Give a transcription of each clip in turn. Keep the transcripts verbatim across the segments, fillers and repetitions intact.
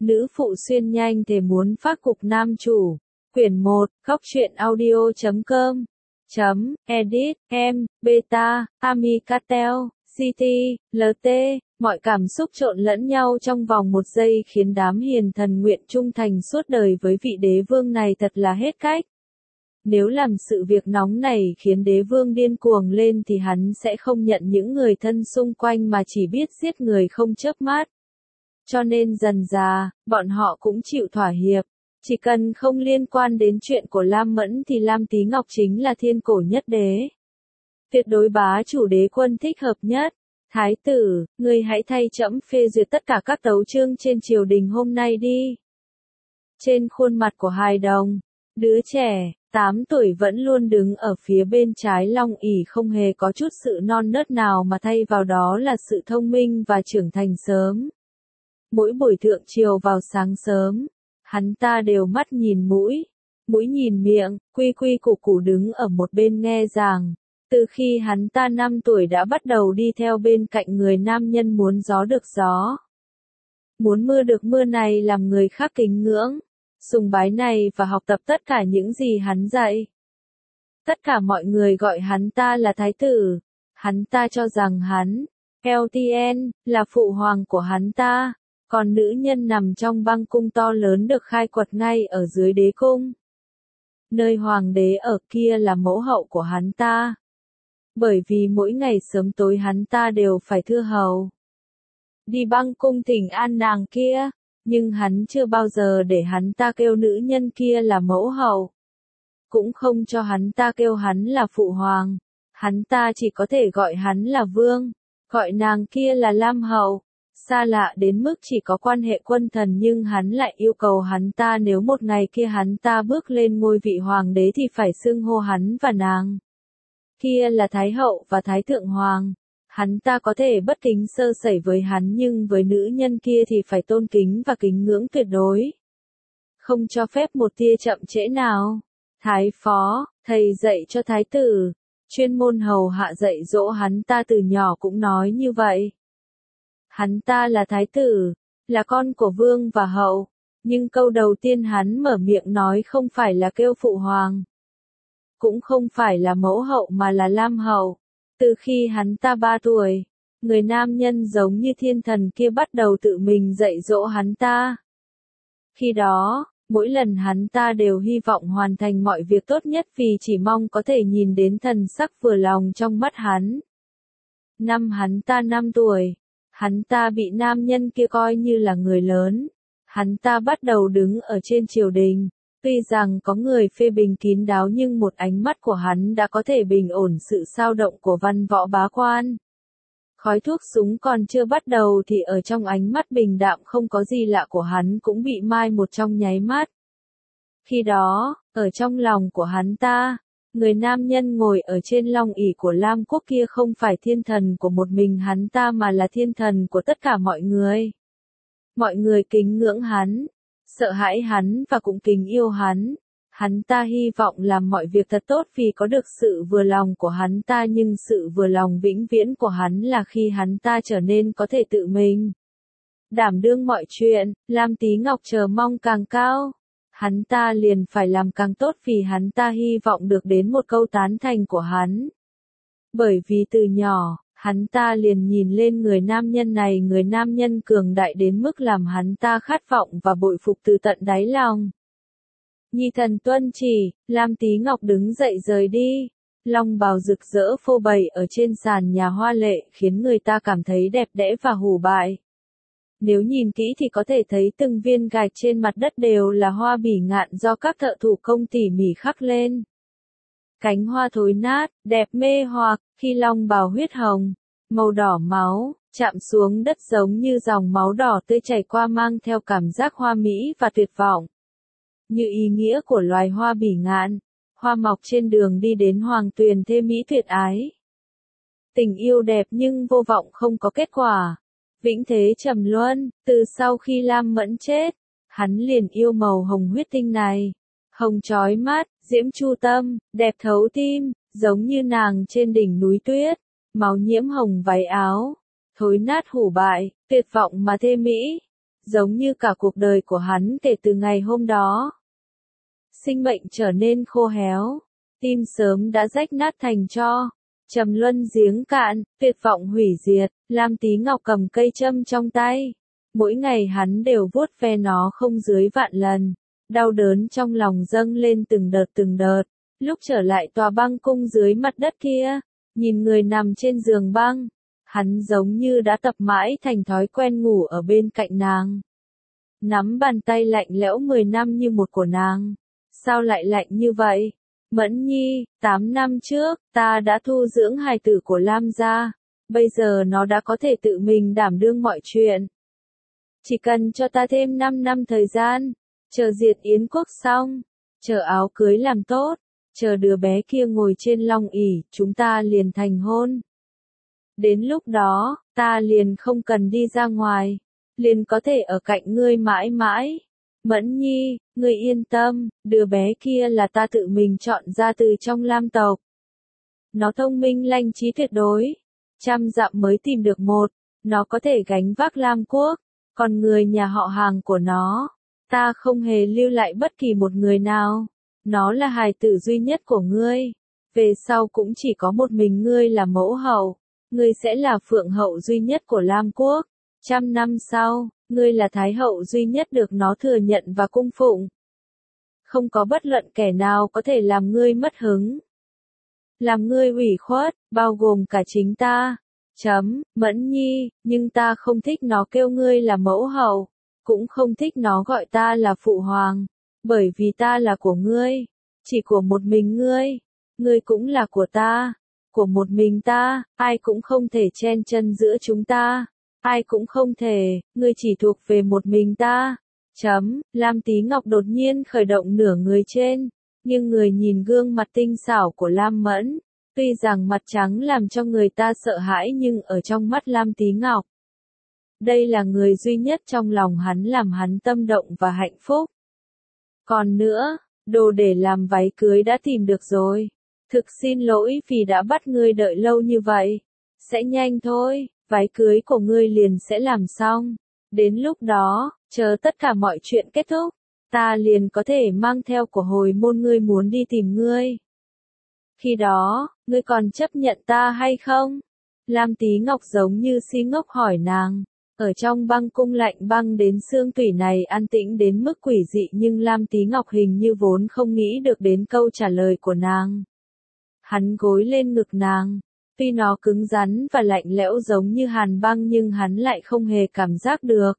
Nữ phụ xuyên nhanh thề muốn phát cục nam chủ. Quyển một, góc truyện audio chấm com. Chấm, edit, em, beta, Amicatel, City, lờ tê, mọi cảm xúc trộn lẫn nhau trong vòng một giây khiến đám hiền thần nguyện trung thành suốt đời với vị đế vương này thật là hết cách. Nếu làm sự việc nóng này khiến đế vương điên cuồng lên thì hắn sẽ không nhận những người thân xung quanh mà chỉ biết giết người không chớp mắt. Cho nên dần dà, bọn họ cũng chịu thỏa hiệp. Chỉ cần không liên quan đến chuyện của Lam Mẫn thì Lam Tí Ngọc chính là thiên cổ nhất đế. Tuyệt đối bá chủ đế quân thích hợp nhất. Thái tử, ngươi hãy thay trẫm phê duyệt tất cả các tấu chương trên triều đình hôm nay đi. Trên khuôn mặt của hài đồng, đứa trẻ, tám tuổi vẫn luôn đứng ở phía bên trái long ỷ không hề có chút sự non nớt nào mà thay vào đó là sự thông minh và trưởng thành sớm. Mỗi buổi thượng triều vào sáng sớm, hắn ta đều mắt nhìn mũi, mũi nhìn miệng, quy quy củ củ đứng ở một bên nghe giảng. Từ khi hắn ta năm tuổi đã bắt đầu đi theo bên cạnh người nam nhân muốn gió được gió. Muốn mưa được mưa này làm người khác kính ngưỡng, sùng bái này và học tập tất cả những gì hắn dạy. Tất cả mọi người gọi hắn ta là thái tử. Hắn ta cho rằng hắn, lờ tê en, là phụ hoàng của hắn ta. Còn nữ nhân nằm trong băng cung to lớn được khai quật ngay ở dưới đế cung. Nơi hoàng đế ở kia là mẫu hậu của hắn ta. Bởi vì mỗi ngày sớm tối hắn ta đều phải thưa hầu. Đi băng cung thỉnh an nàng kia, nhưng hắn chưa bao giờ để hắn ta kêu nữ nhân kia là mẫu hậu. Cũng không cho hắn ta kêu hắn là phụ hoàng. Hắn ta chỉ có thể gọi hắn là vương, gọi nàng kia là Lam hậu. Xa lạ đến mức chỉ có quan hệ quân thần nhưng hắn lại yêu cầu hắn ta nếu một ngày kia hắn ta bước lên ngôi vị hoàng đế thì phải xưng hô hắn và nàng kia là Thái hậu và Thái thượng hoàng. Hắn ta có thể bất kính sơ sẩy với hắn nhưng với nữ nhân kia thì phải tôn kính và kính ngưỡng tuyệt đối. Không cho phép một tia chậm trễ nào. Thái phó, thầy dạy cho thái tử, chuyên môn hầu hạ dạy dỗ hắn ta từ nhỏ cũng nói như vậy. Hắn ta là thái tử, là con của vương và hậu, nhưng câu đầu tiên hắn mở miệng nói không phải là kêu phụ hoàng. Cũng không phải là mẫu hậu mà là Lam hậu. Từ khi hắn ta ba tuổi, người nam nhân giống như thiên thần kia bắt đầu tự mình dạy dỗ hắn ta. Khi đó, mỗi lần hắn ta đều hy vọng hoàn thành mọi việc tốt nhất vì chỉ mong có thể nhìn đến thần sắc vừa lòng trong mắt hắn. Năm hắn ta năm tuổi, hắn ta bị nam nhân kia coi như là người lớn. Hắn ta bắt đầu đứng ở trên triều đình. Tuy rằng có người phê bình kín đáo nhưng một ánh mắt của hắn đã có thể bình ổn sự xao động của văn võ bá quan. Khói thuốc súng còn chưa bắt đầu thì ở trong ánh mắt bình đạm không có gì lạ của hắn cũng bị mai một trong nháy mắt. Khi đó, ở trong lòng của hắn ta, người nam nhân ngồi ở trên long ỷ của Lam quốc kia không phải thiên thần của một mình hắn ta mà là thiên thần của tất cả mọi người. Mọi người kính ngưỡng hắn, sợ hãi hắn và cũng kính yêu hắn. Hắn ta hy vọng làm mọi việc thật tốt vì có được sự vừa lòng của hắn ta nhưng sự vừa lòng vĩnh viễn của hắn là khi hắn ta trở nên có thể tự mình đảm đương mọi chuyện. Lam Tí Ngọc chờ mong càng cao. Hắn ta liền phải làm càng tốt vì hắn ta hy vọng được đến một câu tán thành của hắn. Bởi vì từ nhỏ, hắn ta liền nhìn lên người nam nhân này, người nam nhân cường đại đến mức làm hắn ta khát vọng và bội phục từ tận đáy lòng. Nhi thần tuân chỉ, Lam Tí Ngọc đứng dậy rời đi. Long bào rực rỡ phô bày ở trên sàn nhà hoa lệ khiến người ta cảm thấy đẹp đẽ và hủ bại. Nếu nhìn kỹ thì có thể thấy từng viên gạch trên mặt đất đều là hoa bỉ ngạn do các thợ thủ công tỉ mỉ khắc lên. Cánh hoa thối nát, đẹp mê hoặc, khi long bào huyết hồng, màu đỏ máu, chạm xuống đất giống như dòng máu đỏ tươi chảy qua mang theo cảm giác hoa mỹ và tuyệt vọng. Như ý nghĩa của loài hoa bỉ ngạn, hoa mọc trên đường đi đến hoàng tuyền thê mỹ tuyệt ái. Tình yêu đẹp nhưng vô vọng không có kết quả. Vĩnh thế trầm luân, từ sau khi Lam Mẫn chết, hắn liền yêu màu hồng huyết tinh này. Hồng chói mắt, diễm chu tâm, đẹp thấu tim, giống như nàng trên đỉnh núi tuyết, máu nhiễm hồng váy áo, thối nát hủ bại, tuyệt vọng mà thê mỹ. giống như cả cuộc đời của hắn kể từ ngày hôm đó. Sinh mệnh trở nên khô héo, tim sớm đã rách nát thành tro, trầm luân giếng cạn, tuyệt vọng hủy diệt. Lam Tí Ngọc cầm cây châm trong tay, mỗi ngày hắn đều vuốt ve nó không dưới vạn lần, đau đớn trong lòng dâng lên từng đợt từng đợt. Lúc trở lại tòa băng cung dưới mặt đất kia, nhìn người nằm trên giường băng, hắn giống như đã tập mãi thành thói quen ngủ ở bên cạnh nàng. Nắm bàn tay lạnh lẽo mười năm như một của nàng. Sao lại lạnh như vậy? Mẫn Nhi, tám năm trước, ta đã thu dưỡng hài tử của Lam gia. Bây giờ nó đã có thể tự mình đảm đương mọi chuyện. Chỉ cần cho ta thêm năm năm thời gian, chờ diệt Yến quốc xong, chờ áo cưới làm tốt, chờ đứa bé kia ngồi trên long ỷ, chúng ta liền thành hôn. Đến lúc đó, ta liền không cần đi ra ngoài, liền có thể ở cạnh ngươi mãi mãi. Mẫn Nhi, ngươi yên tâm, đứa bé kia là ta tự mình chọn ra từ trong Lam tộc. Nó thông minh lanh trí tuyệt đối, trăm dặm mới tìm được một, nó có thể gánh vác Lam quốc, còn người nhà họ hàng của nó, ta không hề lưu lại bất kỳ một người nào. Nó là hài tử duy nhất của ngươi, về sau cũng chỉ có một mình ngươi là mẫu hậu, ngươi sẽ là phượng hậu duy nhất của Lam quốc. Trăm năm sau, ngươi là thái hậu duy nhất được nó thừa nhận và cung phụng. Không có bất luận kẻ nào có thể làm ngươi mất hứng, làm ngươi ủy khuất, bao gồm cả chính ta. Chấm, Mẫn Nhi, nhưng ta không thích nó kêu ngươi là mẫu hậu, cũng không thích nó gọi ta là phụ hoàng, bởi vì ta là của ngươi, chỉ của một mình ngươi, ngươi cũng là của ta, của một mình ta, ai cũng không thể chen chân giữa chúng ta. Ai cũng không thể, ngươi chỉ thuộc về một mình ta. Chấm, Lam Tí Ngọc đột nhiên khởi động nửa người trên, nhưng người nhìn gương mặt tinh xảo của Lam Mẫn, tuy rằng mặt trắng làm cho người ta sợ hãi nhưng ở trong mắt Lam Tí Ngọc, đây là người duy nhất trong lòng hắn làm hắn tâm động và hạnh phúc. Còn nữa, đồ để làm váy cưới đã tìm được rồi. Thực xin lỗi vì đã bắt ngươi đợi lâu như vậy. Sẽ nhanh thôi. Váy cưới của ngươi liền sẽ làm xong. Đến lúc đó, chờ tất cả mọi chuyện kết thúc, ta liền có thể mang theo của hồi môn ngươi muốn đi tìm ngươi. Khi đó, ngươi còn chấp nhận ta hay không? Lam Tí Ngọc giống như si ngốc hỏi nàng. Ở trong băng cung lạnh băng đến xương tủy này an tĩnh đến mức quỷ dị nhưng Lam Tí Ngọc hình như vốn không nghĩ được đến câu trả lời của nàng. Hắn gối lên ngực nàng. Tuy nó cứng rắn và lạnh lẽo giống như hàn băng nhưng hắn lại không hề cảm giác được.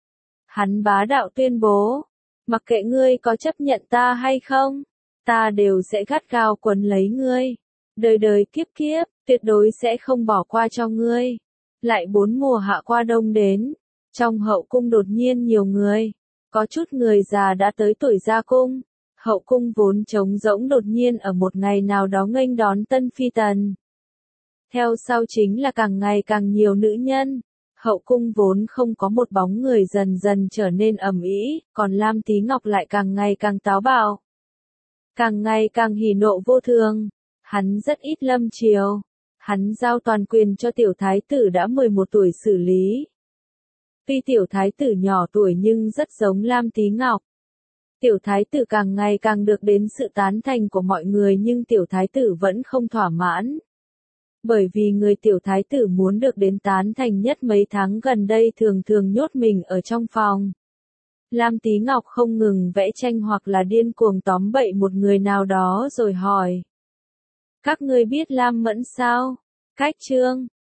Hắn bá đạo tuyên bố, mặc kệ ngươi có chấp nhận ta hay không, ta đều sẽ gắt gao quấn lấy ngươi. Đời đời kiếp kiếp, tuyệt đối sẽ không bỏ qua cho ngươi. Lại bốn mùa hạ qua đông đến, trong hậu cung đột nhiên nhiều người, có chút người già đã tới tuổi ra cung. Hậu cung vốn trống rỗng đột nhiên ở một ngày nào đó nghênh đón tân phi tần. Theo sau chính là càng ngày càng nhiều nữ nhân, hậu cung vốn không có một bóng người dần dần trở nên ầm ĩ, còn Lam Tí Ngọc lại càng ngày càng táo bạo. Càng ngày càng hỉ nộ vô thường, hắn rất ít lâm chiều, hắn giao toàn quyền cho tiểu thái tử đã mười một tuổi xử lý. Tuy tiểu thái tử nhỏ tuổi nhưng rất giống Lam Tí Ngọc. Tiểu thái tử càng ngày càng được đến sự tán thành của mọi người nhưng tiểu thái tử vẫn không thỏa mãn. Bởi vì người tiểu thái tử muốn được đến tán thành nhất mấy tháng gần đây thường thường nhốt mình ở trong phòng. Lam Tí Ngọc không ngừng vẽ tranh hoặc là điên cuồng tóm bậy một người nào đó rồi hỏi. Các ngươi biết Lam Mẫn sao? Cách chương